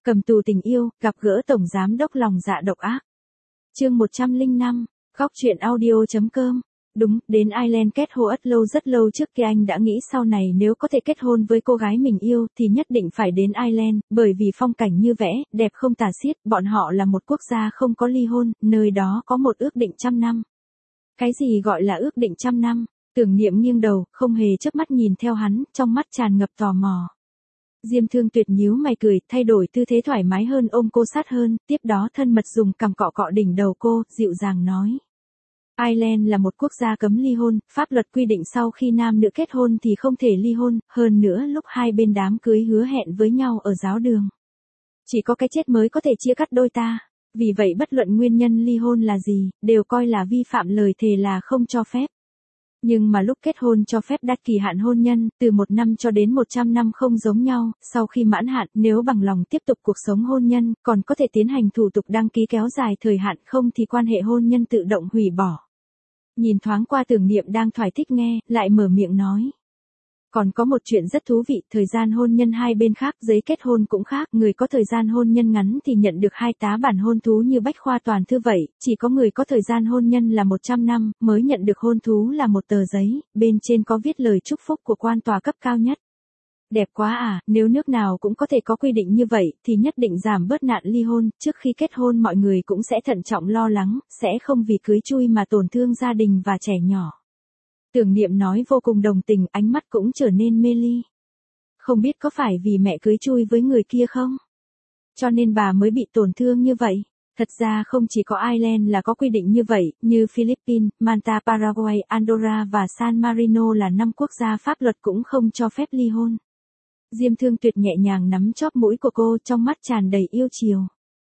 Cầm tù tình yêu, gặp gỡ tổng giám đốc lòng dạ độc ác. Chương 105, góc truyện audio.com. Đúng, đến Ireland kết hôn rất lâu trước kia anh đã nghĩ sau này nếu có thể kết hôn với cô gái mình yêu thì nhất định phải đến Ireland, bởi vì phong cảnh như vẽ, đẹp không tả xiết, bọn họ là một quốc gia không có ly hôn, nơi đó có một ước định 100 năm. Cái gì gọi là ước định 100 năm? Tưởng Niệm nghiêng đầu, không hề chớp mắt nhìn theo hắn, trong mắt tràn ngập tò mò. Diêm Thương Tuyệt nhíu mày cười, thay đổi tư thế thoải mái hơn, ôm cô sát hơn, tiếp đó thân mật dùng cằm cọ cọ đỉnh đầu cô, dịu dàng nói. Ireland là một quốc gia cấm ly hôn, pháp luật quy định sau khi nam nữ kết hôn thì không thể ly hôn, hơn nữa lúc hai bên đám cưới hứa hẹn với nhau ở giáo đường. Chỉ có cái chết mới có thể chia cắt đôi ta, vì vậy bất luận nguyên nhân ly hôn là gì, đều coi là vi phạm lời thề là không cho phép. Nhưng mà lúc kết hôn cho phép đặt kỳ hạn hôn nhân, từ 1 năm cho đến 100 năm không giống nhau, sau khi mãn hạn, nếu bằng lòng tiếp tục cuộc sống hôn nhân, còn có thể tiến hành thủ tục đăng ký kéo dài thời hạn, không thì quan hệ hôn nhân tự động hủy bỏ. Nhìn thoáng qua Tưởng Niệm đang thoải thích nghe, lại mở miệng nói. Còn có một chuyện rất thú vị, thời gian hôn nhân hai bên khác, giấy kết hôn cũng khác, người có thời gian hôn nhân ngắn thì nhận được 2 tá bản hôn thú như bách khoa toàn thư vậy, chỉ có người có thời gian hôn nhân là 100 năm, mới nhận được hôn thú là một tờ giấy, bên trên có viết lời chúc phúc của quan tòa cấp cao nhất. Đẹp quá à, nếu nước nào cũng có thể có quy định như vậy, thì nhất định giảm bớt nạn ly hôn, trước khi kết hôn mọi người cũng sẽ thận trọng lo lắng, sẽ không vì cưới chui mà tổn thương gia đình và trẻ nhỏ. Tưởng Niệm nói vô cùng đồng tình, ánh mắt cũng trở nên mê ly. Không biết có phải vì mẹ cưới chui với người kia không? Cho nên bà mới bị tổn thương như vậy. Thật ra không chỉ có Ireland là có quy định như vậy, như Philippines, Malta, Paraguay, Andorra và San Marino là 5 quốc gia pháp luật cũng không cho phép ly hôn. Diêm Thương Tuyệt nhẹ nhàng nắm chóp mũi của cô, trong mắt tràn đầy yêu chiều.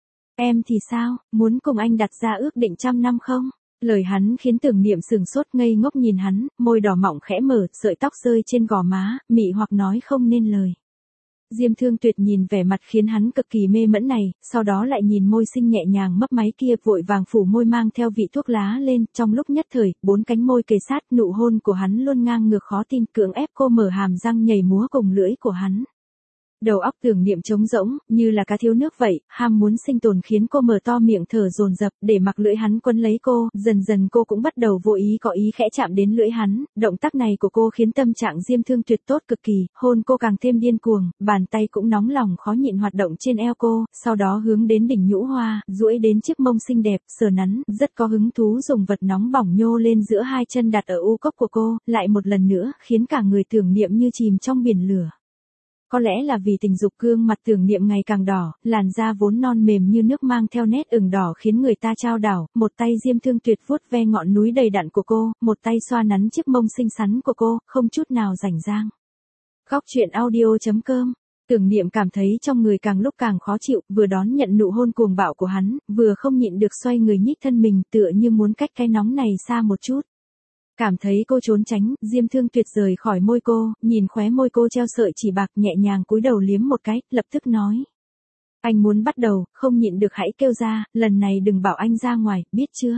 Em thì sao, muốn cùng anh đặt ra ước định 100 năm không? Lời hắn khiến Tưởng Niệm sừng sốt ngây ngốc nhìn hắn, môi đỏ mọng khẽ mở, sợi tóc rơi trên gò má, mị hoặc nói không nên lời. Diêm Thương Tuyệt nhìn vẻ mặt khiến hắn cực kỳ mê mẫn này, sau đó lại nhìn môi xinh nhẹ nhàng mấp máy kia, vội vàng phủ môi mang theo vị thuốc lá lên, trong lúc nhất thời, 4 cánh môi kề sát, nụ hôn của hắn luôn ngang ngược khó tin, cưỡng ép cô mở hàm răng nhảy múa cùng lưỡi của hắn. Đầu óc Tưởng Niệm trống rỗng, như là cá thiếu nước vậy, ham muốn sinh tồn khiến cô mở to miệng thở dồn dập, để mặc lưỡi hắn quấn lấy cô, dần dần cô cũng bắt đầu vô ý có ý khẽ chạm đến lưỡi hắn, động tác này của cô khiến tâm trạng Diêm Thương Tuyệt tốt cực kỳ, hôn cô càng thêm điên cuồng, bàn tay cũng nóng lòng khó nhịn hoạt động trên eo cô, sau đó hướng đến đỉnh nhũ hoa, duỗi đến chiếc mông xinh đẹp, sờ nắn, rất có hứng thú dùng vật nóng bỏng nhô lên giữa hai chân đặt ở u cốc của cô, lại một lần nữa, khiến cả người Tưởng Niệm như chìm trong biển lửa. Có lẽ là vì tình dục, gương mặt Tưởng Niệm ngày càng đỏ, làn da vốn non mềm như nước mang theo nét ửng đỏ khiến người ta chao đảo, một tay Diêm Thương Tuyệt vuốt ve ngọn núi đầy đặn của cô, một tay xoa nắn chiếc mông xinh xắn của cô, không chút nào rảnh rang. Góc truyện audio.com. Tưởng Niệm cảm thấy trong người càng lúc càng khó chịu, vừa đón nhận nụ hôn cuồng bạo của hắn, vừa không nhịn được xoay người nhích thân mình, tựa như muốn cách cái nóng này xa một chút. Cảm thấy cô trốn tránh, Diêm Thương Tuyệt rời khỏi môi cô, nhìn khóe môi cô treo sợi chỉ bạc, nhẹ nhàng cúi đầu liếm một cái, lập tức nói. Anh muốn bắt đầu, không nhịn được hãy kêu ra, lần này đừng bảo anh ra ngoài, biết chưa?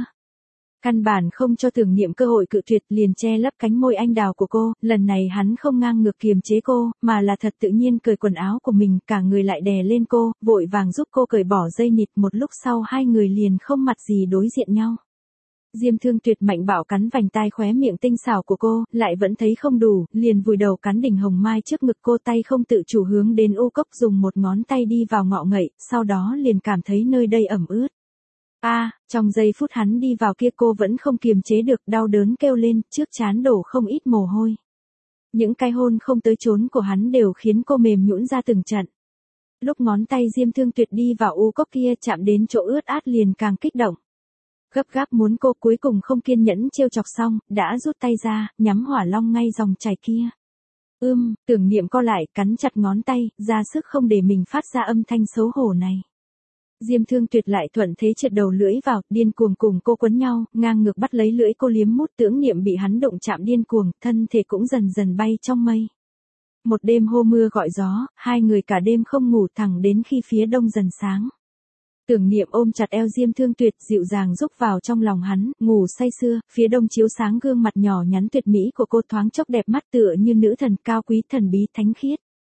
Căn bản không cho Tưởng Niệm cơ hội cự tuyệt, liền che lấp cánh môi anh đào của cô, lần này hắn không ngang ngược kiềm chế cô, mà là thật tự nhiên cởi quần áo của mình, cả người lại đè lên cô, vội vàng giúp cô cởi bỏ dây nịt, một lúc sau hai người liền không mặt gì đối diện nhau. Diêm Thương Tuyệt mạnh bạo cắn vành tai khóe miệng tinh xảo của cô, lại vẫn thấy không đủ, liền vùi đầu cắn đỉnh hồng mai trước ngực cô, tay không tự chủ hướng đến u cốc, dùng một ngón tay đi vào ngọ ngậy, sau đó liền cảm thấy nơi đây ẩm ướt. Trong giây phút hắn đi vào kia cô vẫn không kiềm chế được, đau đớn kêu lên, trước trán đổ không ít mồ hôi. Những cái hôn không tới chốn của hắn đều khiến cô mềm nhũn ra từng trận. Lúc ngón tay Diêm Thương Tuyệt đi vào u cốc kia chạm đến chỗ ướt át liền càng kích động. Gấp gáp muốn cô, cuối cùng không kiên nhẫn trêu chọc xong, đã rút tay ra, nhắm hỏa long ngay dòng chảy kia. Tưởng Niệm co lại, cắn chặt ngón tay, ra sức không để mình phát ra âm thanh xấu hổ này. Diêm Thương Tuyệt lại thuận thế trượt đầu lưỡi vào, điên cuồng cùng cô quấn nhau, ngang ngược bắt lấy lưỡi cô liếm mút. Tưởng Niệm bị hắn đụng chạm điên cuồng, thân thể cũng dần dần bay trong mây. Một đêm hô mưa gọi gió, hai người cả đêm không ngủ thẳng đến khi phía đông dần sáng. Tưởng Niệm ôm chặt eo Diêm Thương Tuyệt, dịu dàng rúc vào trong lòng hắn, ngủ say sưa, phía đông chiếu sáng gương mặt nhỏ nhắn tuyệt mỹ của cô, thoáng chốc đẹp mắt tựa như nữ thần, cao quý thần bí thánh khiết.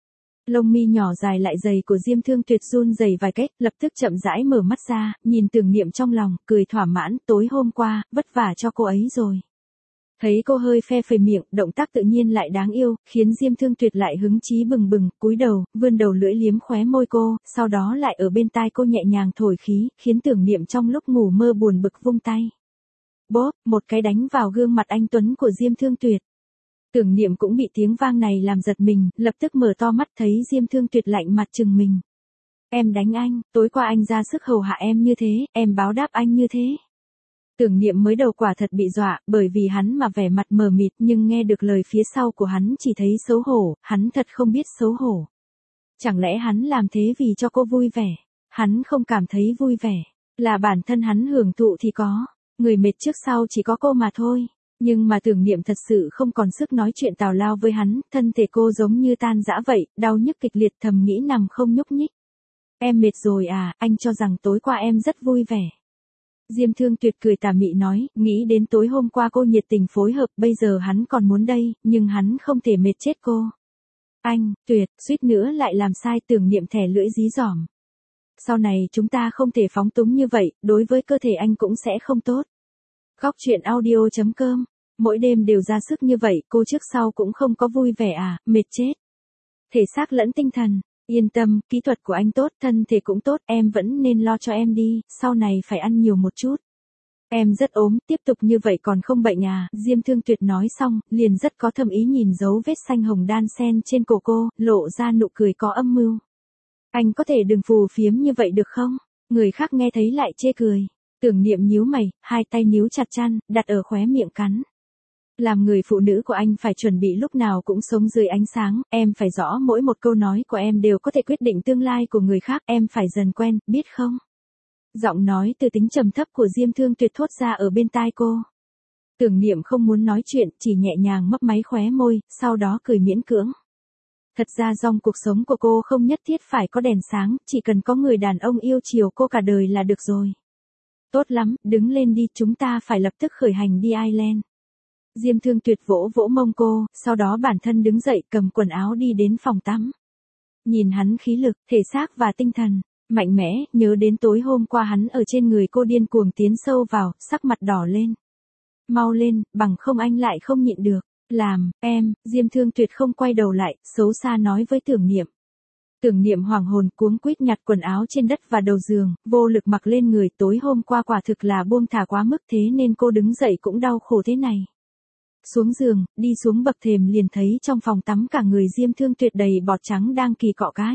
Lông mi nhỏ dài lại dày của Diêm Thương Tuyệt run rẩy vài cách, lập tức chậm rãi mở mắt ra, nhìn Tưởng Niệm trong lòng, cười thỏa mãn, tối hôm qua, vất vả cho cô ấy rồi. Thấy cô hơi phe phẩy miệng, động tác tự nhiên lại đáng yêu, khiến Diêm Thương Tuyệt lại hứng chí bừng bừng, cúi đầu, vươn đầu lưỡi liếm khóe môi cô, sau đó lại ở bên tai cô nhẹ nhàng thổi khí, khiến Tưởng Niệm trong lúc ngủ mơ buồn bực vung tay. Bốp, một cái đánh vào gương mặt anh tuấn của Diêm Thương Tuyệt. Tưởng Niệm cũng bị tiếng vang này làm giật mình, lập tức mở to mắt thấy Diêm Thương Tuyệt lạnh mặt chừng mình. Em đánh anh, tối qua anh ra sức hầu hạ em như thế, em báo đáp anh như thế. Tưởng Niệm mới đầu quả thật bị dọa, bởi vì hắn mà vẻ mặt mờ mịt, nhưng nghe được lời phía sau của hắn chỉ thấy xấu hổ, hắn thật không biết xấu hổ. Chẳng lẽ hắn làm thế vì cho cô vui vẻ? Hắn không cảm thấy vui vẻ, là bản thân hắn hưởng thụ thì có, người mệt trước sau chỉ có cô mà thôi. Nhưng mà Tưởng Niệm thật sự không còn sức nói chuyện tào lao với hắn, thân thể cô giống như tan rã vậy, đau nhức kịch liệt, thầm nghĩ nằm không nhúc nhích. Em mệt rồi à, anh cho rằng tối qua em rất vui vẻ. Diêm Thương Tuyệt cười tà mị nói, nghĩ đến tối hôm qua cô nhiệt tình phối hợp, bây giờ hắn còn muốn đây, nhưng hắn không thể mệt chết cô. Anh, Tuyệt, suýt nữa lại làm sai. Tưởng Niệm thẻ lưỡi dí dỏm. Sau này chúng ta không thể phóng túng như vậy, đối với cơ thể anh cũng sẽ không tốt. Khóc chuyện audio.com, mỗi đêm đều ra sức như vậy, cô trước sau cũng không có vui vẻ à, mệt chết. Thể xác lẫn tinh thần, yên tâm, kỹ thuật của anh tốt, thân thể cũng tốt, em vẫn nên lo cho em đi, sau này phải ăn nhiều một chút. Em rất ốm, tiếp tục như vậy còn không bệnh à, Diêm Thương Tuyệt nói xong, liền rất có thâm ý nhìn dấu vết xanh hồng đan sen trên cổ cô, lộ ra nụ cười có âm mưu. Anh có thể đừng phù phiếm như vậy được không? Người khác nghe thấy lại chê cười. Tưởng Niệm nhíu mày, hai tay níu chặt chăn, đặt ở khóe miệng cắn. Làm người phụ nữ của anh phải chuẩn bị lúc nào cũng sống dưới ánh sáng, em phải rõ mỗi một câu nói của em đều có thể quyết định tương lai của người khác, em phải dần quen, biết không? Giọng nói từ tính trầm thấp của Diêm Thương Tuyệt thốt ra ở bên tai cô. Tưởng Niệm không muốn nói chuyện, chỉ nhẹ nhàng mấp máy khóe môi, sau đó cười miễn cưỡng. Thật ra trong cuộc sống của cô không nhất thiết phải có đèn sáng, chỉ cần có người đàn ông yêu chiều cô cả đời là được rồi. Tốt lắm, đứng lên đi, chúng ta phải lập tức khởi hành đi Ireland. Diêm Thương Tuyệt vỗ vỗ mông cô, sau đó bản thân đứng dậy cầm quần áo đi đến phòng tắm. Nhìn hắn khí lực, thể xác và tinh thần, mạnh mẽ, nhớ đến tối hôm qua hắn ở trên người cô điên cuồng tiến sâu vào, sắc mặt đỏ lên. Mau lên, bằng không anh lại không nhịn được. Làm, em, Diêm Thương Tuyệt không quay đầu lại, xấu xa nói với Tưởng Niệm. Tưởng Niệm hoảng hồn cuống quýt nhặt quần áo trên đất và đầu giường, vô lực mặc lên người, tối hôm qua quả thực là buông thả quá mức thế nên cô đứng dậy cũng đau khổ thế này. Xuống giường, đi xuống bậc thềm liền thấy trong phòng tắm cả người Diêm Thương Tuyệt đầy bọt trắng đang kỳ cọ cái.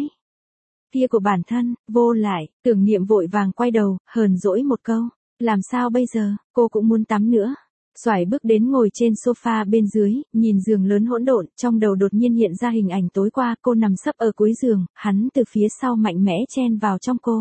Kia của bản thân, vô lại, Tưởng Niệm vội vàng quay đầu, hờn dỗi một câu. Làm sao bây giờ, cô cũng muốn tắm nữa. Xoải bước đến ngồi trên sofa bên dưới, nhìn giường lớn hỗn độn, trong đầu đột nhiên hiện ra hình ảnh tối qua cô nằm sấp ở cuối giường, hắn từ phía sau mạnh mẽ chen vào trong cô.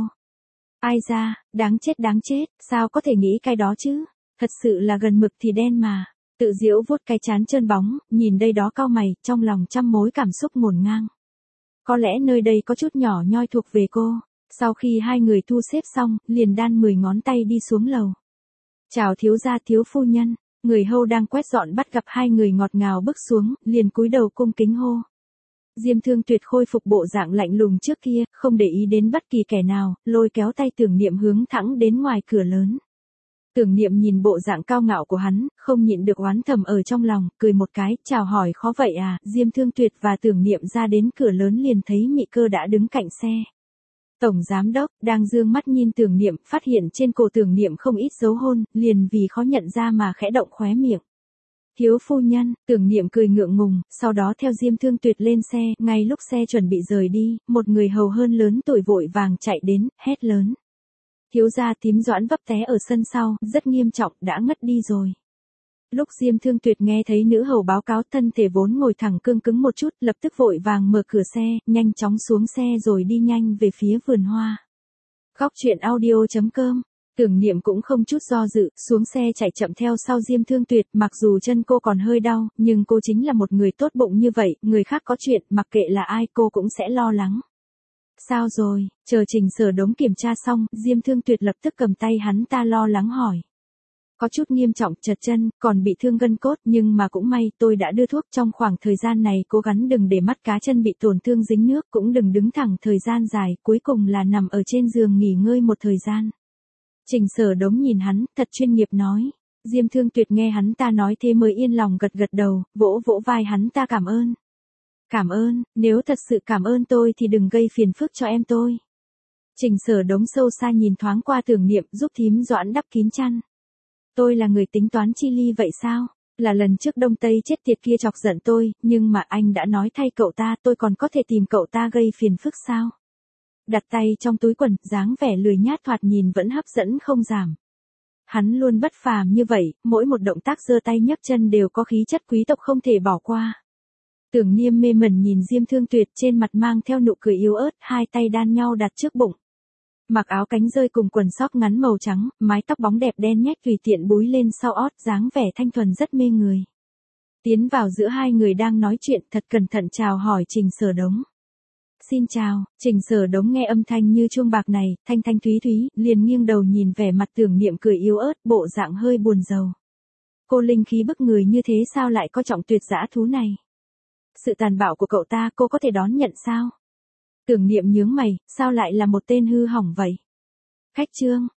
Ai ra, đáng chết, sao có thể nghĩ cái đó chứ, thật sự là gần mực thì đen mà. Tự giễu vuốt cái trán trơn bóng, nhìn đây đó cau mày, trong lòng trăm mối cảm xúc ngổn ngang. Có lẽ nơi đây có chút nhỏ nhoi thuộc về cô. Sau khi hai người thu xếp xong, liền đan 10 ngón tay đi xuống lầu. Chào thiếu gia thiếu phu nhân. Người hầu đang quét dọn bắt gặp hai người ngọt ngào bước xuống, liền cúi đầu cung kính hô. Diêm Thương Tuyệt khôi phục bộ dạng lạnh lùng trước kia, không để ý đến bất kỳ kẻ nào, lôi kéo tay Tưởng Niệm hướng thẳng đến ngoài cửa lớn. Tưởng Niệm nhìn bộ dạng cao ngạo của hắn, không nhịn được oán thầm ở trong lòng, cười một cái, chào hỏi khó vậy à, Diêm Thương Tuyệt và Tưởng Niệm ra đến cửa lớn liền thấy Mị Cơ đã đứng cạnh xe. Tổng giám đốc, đang dương mắt nhìn Tưởng Niệm, phát hiện trên cổ Tưởng Niệm không ít dấu hôn, liền vì khó nhận ra mà khẽ động khóe miệng. Thiếu phu nhân, Tưởng Niệm cười ngượng ngùng, sau đó theo Diêm Thương Tuyệt lên xe, ngay lúc xe chuẩn bị rời đi, một người hầu hơn lớn tuổi vội vàng chạy đến, hét lớn. Thiếu gia Tím Doãn vấp té ở sân sau, rất nghiêm trọng, đã ngất đi rồi. Lúc Diêm Thương Tuyệt nghe thấy nữ hầu báo cáo, thân thể vốn ngồi thẳng cương cứng một chút, lập tức vội vàng mở cửa xe, nhanh chóng xuống xe rồi đi nhanh về phía vườn hoa. Khóc chuyện audio.com, Tưởng Niệm cũng không chút do dự, xuống xe chạy chậm theo sau Diêm Thương Tuyệt, mặc dù chân cô còn hơi đau, nhưng cô chính là một người tốt bụng như vậy, người khác có chuyện, mặc kệ là ai cô cũng sẽ lo lắng. Sao rồi, chờ Trình Sở Đống kiểm tra xong, Diêm Thương Tuyệt lập tức cầm tay hắn ta lo lắng hỏi. Có chút nghiêm trọng, trật chân, còn bị thương gân cốt, nhưng mà cũng may tôi đã đưa thuốc. Trong khoảng thời gian này cố gắng đừng để mắt cá chân bị tổn thương dính nước, cũng đừng đứng thẳng thời gian dài, cuối cùng là nằm ở trên giường nghỉ ngơi một thời gian. Trình Sở Đống nhìn hắn, thật chuyên nghiệp nói. Diêm Thương Tuyệt nghe hắn ta nói thế mới yên lòng gật gật đầu, vỗ vỗ vai hắn ta cảm ơn. Cảm ơn, nếu thật sự cảm ơn tôi thì đừng gây phiền phức cho em tôi. Trình Sở Đống sâu xa nhìn thoáng qua Tưởng Niệm, giúp thím Doãn đắp kín chăn. Tôi là người tính toán chi ly vậy sao? Là lần trước Đông Tây chết tiệt kia chọc giận tôi, nhưng mà anh đã nói thay cậu ta, tôi còn có thể tìm cậu ta gây phiền phức sao? Đặt tay trong túi quần, dáng vẻ lười nhát thoạt nhìn vẫn hấp dẫn không giảm. Hắn luôn bất phàm như vậy, mỗi một động tác giơ tay nhấc chân đều có khí chất quý tộc không thể bỏ qua. Tưởng Niêm mê mẩn nhìn Diêm Thương Tuyệt, trên mặt mang theo nụ cười yếu ớt, hai tay đan nhau đặt trước bụng. Mặc áo cánh rơi cùng quần sóc ngắn màu trắng, mái tóc bóng đẹp đen nhách tùy tiện búi lên sau ót, dáng vẻ thanh thuần rất mê người. Tiến vào giữa hai người đang nói chuyện, thật cẩn thận chào hỏi Trình Sở Đống. Xin chào. Trình Sở Đống nghe âm thanh như chuông bạc này, thanh thanh thúy thúy, liền nghiêng đầu nhìn vẻ mặt Tưởng Niệm cười yếu ớt, bộ dạng hơi buồn rầu. Cô linh khí bức người như thế sao lại có trọng tuyệt dã thú này? Sự tàn bạo của cậu ta cô có thể đón nhận sao? Tưởng Niệm nhướng mày, sao lại là một tên hư hỏng vậy? Khách trương,